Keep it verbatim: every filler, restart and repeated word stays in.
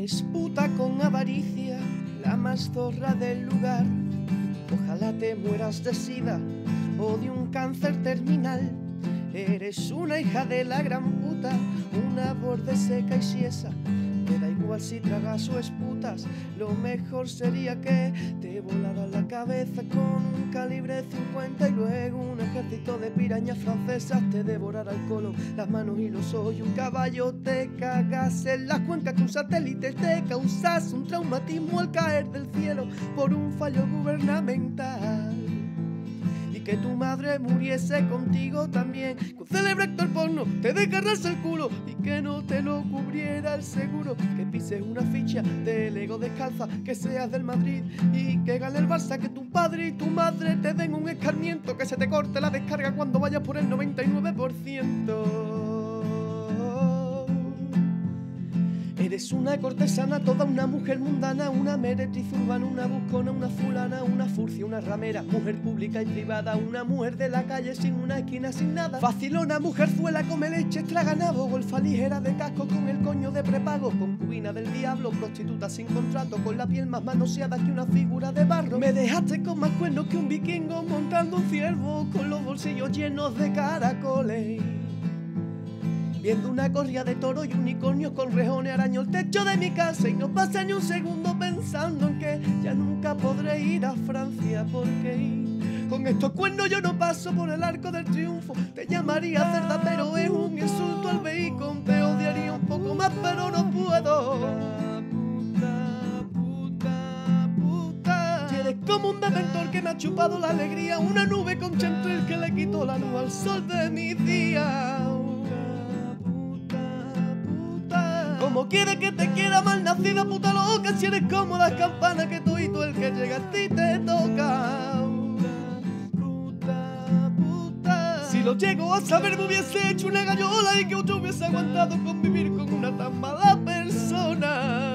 disputa con avaricia, la más zorra del lugar. Ojalá te mueras de sida o de un cáncer terminal. Eres una hija de la gran puta, una borde seca y siesa. Me da igual si tragas o esputas, lo mejor sería que te volara la cabeza con un calibre cincuenta y luego un ejército de pirañas francesas te devorara el colon, las manos y los ojos y un caballo te cagas en la cuenca que un satélite te causas un traumatismo al caer del cielo por un fallo gubernamental. Y que tu madre muriese contigo también, que un célebre actor porno te desgarrase el culo y que no te lo cubriera el seguro, que pises una ficha de Lego descalza, que seas del Madrid y que gane el Barça, que tu padre y tu madre te den un escarmiento, que se te corte la descarga cuando vayas por el noventa y nueve por ciento. Eres una cortesana, toda una mujer mundana, una meretriz urbana, una buscona, una fulana, una furcia, una ramera, mujer pública y privada, una mujer de la calle sin una esquina, sin nada, facilona, mujerzuela, come leche, traga nabo, golfa ligera de casco con el coño de prepago, concubina del diablo, prostituta sin contrato, con la piel más manoseada que una figura de barro. Me dejaste con más cuernos que un vikingo montando un ciervo, con los bolsillos llenos de caracoles, viendo una corrida de toro y unicornios con rejones, araño el techo de mi casa y no pasa ni un segundo pensando en que ya nunca podré ir a Francia porque con estos cuernos yo no paso por el Arco del Triunfo. Te llamaría cerda pero es un insulto al bacon, te odiaría un poco más pero no puedo. Puta, puta, puta. Y eres como un dementor que me ha chupado la alegría, una nube con chantel que le quitó la luz al sol de mis días. Como quiere que te quiera, mal nacida puta loca, si eres como las campanas que tú y tú el que llega a ti te toca. Puta, puta. Si lo llego a saber me hubiese hecho una gallola y que otro hubiese aguantado convivir con una tan mala persona.